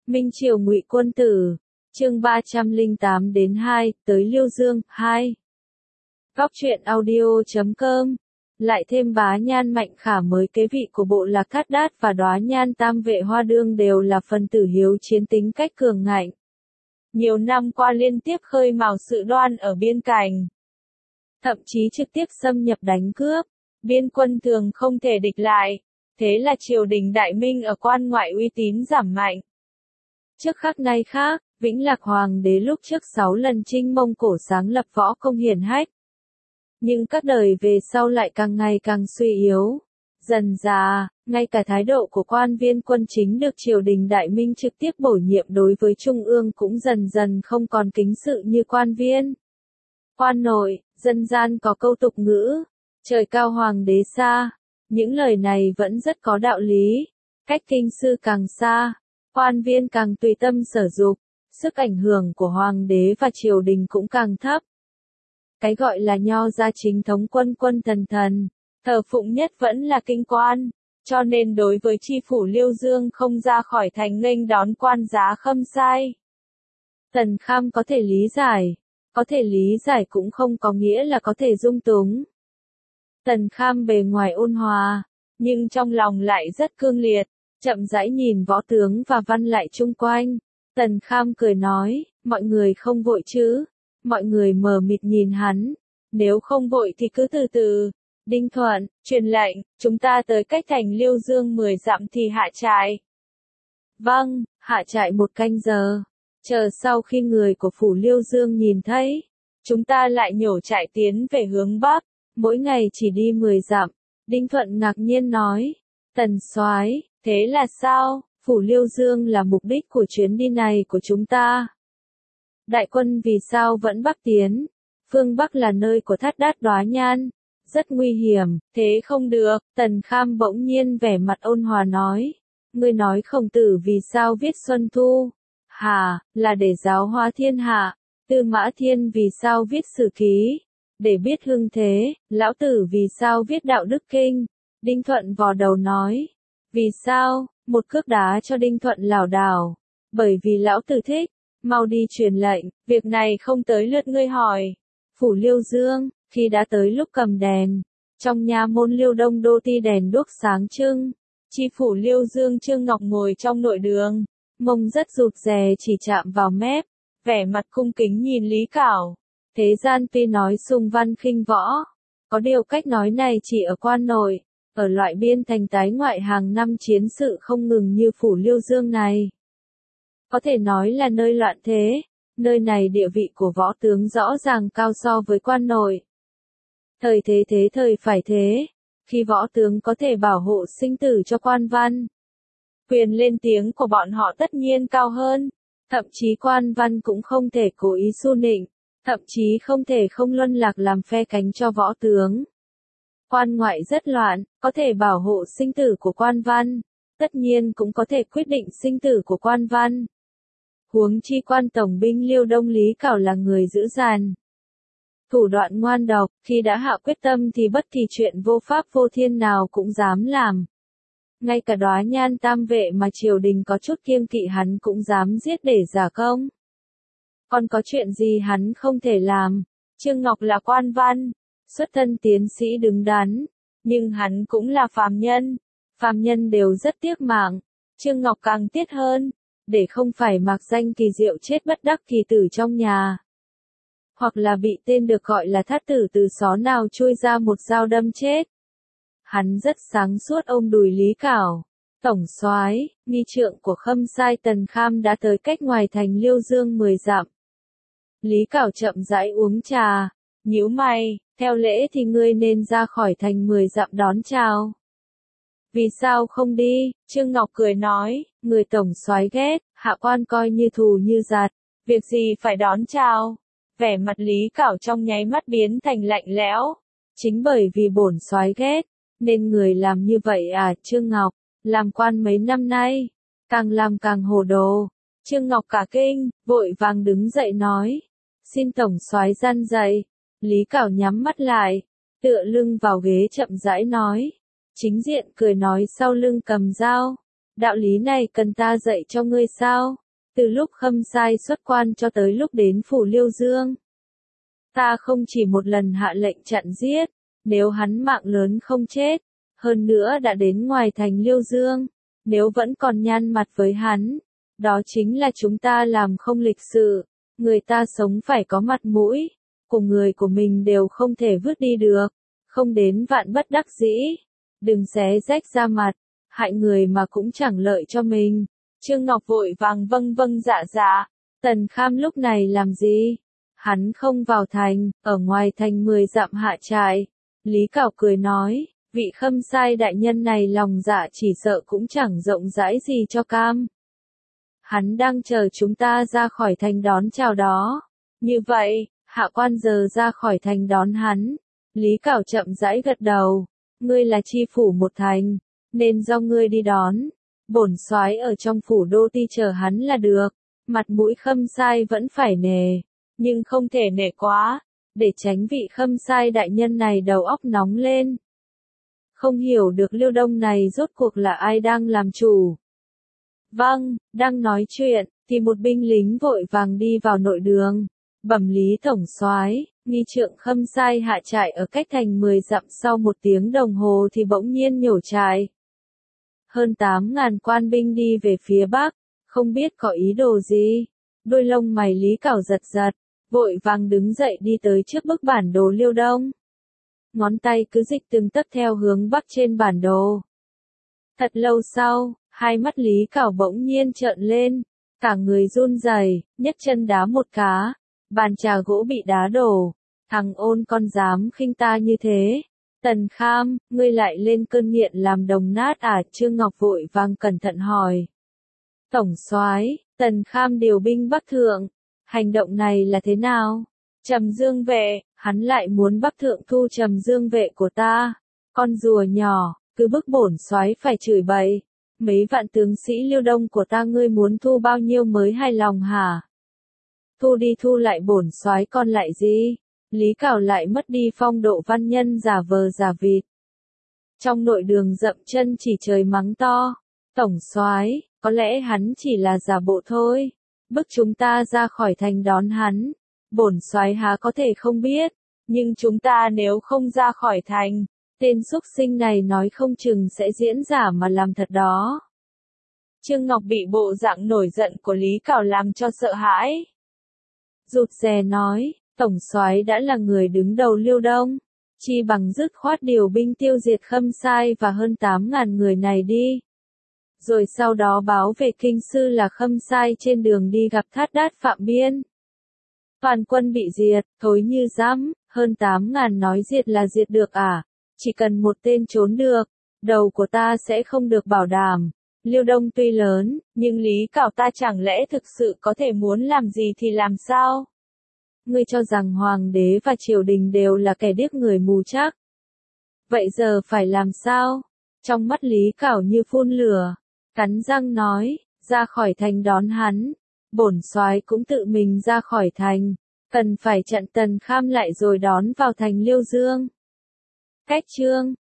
Minh Triều Ngụy Quân Tử, chương 308 đến 2, tới Liêu Dương, 2. Góc truyện audio.com. Lại thêm Bá Nhan Mạnh Khả mới kế vị của bộ lạc Thát Đát và Đóa Nhan Tam Vệ Hoa Đương đều là phần tử hiếu chiến tính cách cường ngạnh. Nhiều năm qua liên tiếp khơi mào sự đoan ở biên cảnh. Thậm chí trực tiếp xâm nhập đánh cướp, biên quân thường không thể địch lại. Thế là triều đình Đại Minh ở quan ngoại uy tín giảm mạnh. Trước khác nay khác, Vĩnh Lạc Hoàng đế lúc trước 6 lần chinh Mông Cổ sáng lập võ công hiển hách. Nhưng các đời về sau lại càng ngày càng suy yếu. Dần dà, ngay cả thái độ của quan viên quân chính được triều đình Đại Minh trực tiếp bổ nhiệm đối với Trung ương cũng dần dần không còn kính sự như quan viên. Quan nội, dân gian có câu tục ngữ, trời cao hoàng đế xa. Những lời này vẫn rất có đạo lý. Cách kinh sư càng xa, quan viên càng tùy tâm sở dục, sức ảnh hưởng của hoàng đế và triều đình cũng càng thấp. Cái gọi là nho gia chính thống quân quân thần thần, thờ phụng nhất vẫn là kinh quan, cho nên đối với tri phủ Liêu Dương không ra khỏi thành nghênh đón quan giá khâm sai. Tần Kham có thể lý giải cũng không có nghĩa là có thể dung túng. Tần Kham bề ngoài ôn hòa, nhưng trong lòng lại rất cương liệt, chậm rãi nhìn võ tướng và văn lại chung quanh. Tần Kham cười nói, mọi người không vội chứ? Mọi người mờ mịt nhìn hắn, nếu không vội thì cứ từ từ. Đinh Thuận, truyền lệnh, chúng ta tới cách thành Liêu Dương 10 dặm thì hạ trại. Vâng, hạ trại 1 canh giờ. Chờ sau khi người của phủ Liêu Dương nhìn thấy, chúng ta lại nhổ trại tiến về hướng Bắc. Mỗi ngày chỉ đi 10 dặm. Đinh Thuận ngạc nhiên nói, Tần soái, thế là sao? Phủ Liêu Dương là mục đích của chuyến đi này của chúng ta. Đại quân vì sao vẫn bắc tiến? Phương Bắc là nơi của Thát Đát Đóa Nhan. Rất nguy hiểm, thế không được. Tần Kham bỗng nhiên vẻ mặt ôn hòa nói. Ngươi nói Khổng Tử vì sao viết Xuân Thu? Hả, là để giáo hóa thiên hạ. Tư Mã Thiên vì sao viết Sử Ký? Để biết hưng thế. Lão Tử vì sao viết Đạo Đức Kinh? Đinh Thuận vò đầu nói. Vì sao? Một cước đá cho Đinh Thuận lảo đảo. Bởi vì Lão Tử thích. Mau đi truyền lệnh, việc này không tới lượt ngươi hỏi. Phủ Liêu Dương, khi đã tới lúc cầm đèn, trong nha môn Liêu Đông đô ti đèn đuốc sáng trưng. Tri phủ Liêu Dương Trương Ngọc ngồi trong nội đường, mông rất rụt rè chỉ chạm vào mép, vẻ mặt cung kính nhìn Lý Cảo. Thế gian tuy nói sung văn khinh võ, có điều cách nói này chỉ ở quan nội, ở loại biên thành tái ngoại hàng năm chiến sự không ngừng như phủ Liêu Dương này. Có thể nói là nơi loạn thế, nơi này địa vị của võ tướng rõ ràng cao so với quan nội. Thời thế thế thời phải thế, khi võ tướng có thể bảo hộ sinh tử cho quan văn. Quyền lên tiếng của bọn họ tất nhiên cao hơn, thậm chí quan văn cũng không thể cố ý xu nịnh, thậm chí không thể không luân lạc làm phe cánh cho võ tướng. Quan ngoại rất loạn, có thể bảo hộ sinh tử của quan văn, tất nhiên cũng có thể quyết định sinh tử của quan văn. Huống chi quan tổng binh Liêu Đông Lý Cảo là người dữ dằn, thủ đoạn ngoan độc, khi đã hạ quyết tâm thì bất kỳ chuyện vô pháp vô thiên nào cũng dám làm. Ngay cả Đóa Nhan Tam Vệ mà triều đình có chút kiêng kỵ hắn cũng dám giết để giả công. Còn có chuyện gì hắn không thể làm? Trương Ngọc là quan văn, xuất thân tiến sĩ đứng đắn, nhưng hắn cũng là phàm nhân đều rất tiếc mạng, Trương Ngọc càng tiếc hơn, để không phải mặc danh kỳ diệu chết bất đắc kỳ tử trong nhà. Hoặc là bị tên được gọi là thát tử từ xó nào chui ra một dao đâm chết. Hắn rất sáng suốt ôm đùi Lý Cảo. Tổng soái, nghi trượng của khâm sai Tần Kham đã tới cách ngoài thành Liêu Dương 10 dặm. Lý Cảo chậm rãi uống trà, nhíu mày, theo lễ thì ngươi nên ra khỏi thành 10 dặm đón chào. Vì sao không đi? Trương Ngọc cười nói, người tổng soái ghét, hạ quan coi như thù như giạt, việc gì phải đón chào? Vẻ mặt Lý Cảo trong nháy mắt biến thành lạnh lẽo. Chính bởi vì bổn soái ghét, nên người làm như vậy à? Trương Ngọc, làm quan mấy năm nay, càng làm càng hồ đồ. Trương Ngọc cả kinh, vội vàng đứng dậy nói, xin tổng soái gian dạy. Lý Cảo nhắm mắt lại, tựa lưng vào ghế chậm rãi nói. Chính diện cười nói sau lưng cầm dao. Đạo lý này cần ta dạy cho ngươi sao? Từ lúc Khâm Sai xuất quan cho tới lúc đến phủ Liêu Dương, ta không chỉ một lần hạ lệnh chặn giết, nếu hắn mạng lớn không chết, hơn nữa đã đến ngoài thành Liêu Dương, nếu vẫn còn nhăn mặt với hắn, đó chính là chúng ta làm không lịch sự, người ta sống phải có mặt mũi, cùng người của mình đều không thể vứt đi được, không đến vạn bất đắc dĩ, đừng xé rách da mặt, hại người mà cũng chẳng lợi cho mình. Trương Ngọc vội vàng vâng vâng dạ dạ, Tần Kham lúc này làm gì? Hắn không vào thành, ở ngoài thành 10 dặm hạ trại. Lý Cảo cười nói, vị Khâm Sai đại nhân này lòng dạ chỉ sợ cũng chẳng rộng rãi gì cho cam. Hắn đang chờ chúng ta ra khỏi thành đón chào đó. Như vậy, hạ quan giờ ra khỏi thành đón hắn. Lý Cảo chậm rãi gật đầu, ngươi là chi phủ một thành, nên do ngươi đi đón. Bổn soái ở trong phủ đô ti chờ hắn là được, mặt mũi Khâm Sai vẫn phải nề, nhưng không thể nể quá, để tránh vị Khâm Sai đại nhân này đầu óc nóng lên. Không hiểu được Liêu Đông này rốt cuộc là ai đang làm chủ. Vâng, đang nói chuyện, thì một binh lính vội vàng đi vào nội đường, bẩm Lý tổng soái, nghi trượng Khâm Sai hạ trại ở cách thành 10 dặm sau 1 tiếng đồng hồ thì bỗng nhiên nhổ trại. Hơn 8.000 quan binh đi về phía bắc, không biết có ý đồ gì. Đôi lông mày Lý Cảo giật giật, vội vàng đứng dậy đi tới trước bức bản đồ Liêu Đông. Ngón tay cứ dịch từng tấc theo hướng bắc trên bản đồ. Thật lâu sau, hai mắt Lý Cảo bỗng nhiên trợn lên, cả người run rẩy, nhấc chân đá một cá, bàn trà gỗ bị đá đổ. Thằng ôn con dám khinh ta như thế. Tần Kham, ngươi lại lên cơn nghiện làm đồng nát à? Trương Ngọc vội vàng cẩn thận hỏi. Tổng soái, Tần Kham điều binh bắc thượng, hành động này là thế nào? Trầm Dương vệ, hắn lại muốn bắc thượng thu Trầm Dương vệ của ta. Con rùa nhỏ, cứ bức bổn soái phải chửi bậy. Mấy vạn tướng sĩ Liêu Đông của ta ngươi muốn thu bao nhiêu mới hài lòng hả? Thu đi thu lại bổn soái còn lại gì? Lý Cảo lại mất đi phong độ văn nhân giả vờ giả vịt. Trong nội đường dậm chân chỉ trời mắng to. Tổng soái, có lẽ hắn chỉ là giả bộ thôi. Bức chúng ta ra khỏi thành đón hắn. Bổn soái há có thể không biết. Nhưng chúng ta nếu không ra khỏi thành, tên xúc sinh này nói không chừng sẽ diễn giả mà làm thật đó. Trương Ngọc bị bộ dạng nổi giận của Lý Cảo làm cho sợ hãi. Rụt rè nói. Tổng soái đã là người đứng đầu Liêu Đông, chi bằng dứt khoát điều binh tiêu diệt Khâm Sai và hơn 8.000 người này đi. Rồi sau đó báo về kinh sư là Khâm Sai trên đường đi gặp Thát Đát Phạm Biên. Toàn quân bị diệt, thối như rắm, hơn 8.000 nói diệt là diệt được à? Chỉ cần một tên trốn được, đầu của ta sẽ không được bảo đảm. Liêu Đông tuy lớn, nhưng Lý Cảo ta chẳng lẽ thực sự có thể muốn làm gì thì làm sao? Ngươi cho rằng hoàng đế và triều đình đều là kẻ điếc người mù chắc. Vậy giờ phải làm sao? Trong mắt Lý Cảo như phun lửa, cắn răng nói, ra khỏi thành đón hắn. Bổn soái cũng tự mình ra khỏi thành, cần phải chặn Tần Kham lại rồi đón vào thành Liêu Dương. Cách chương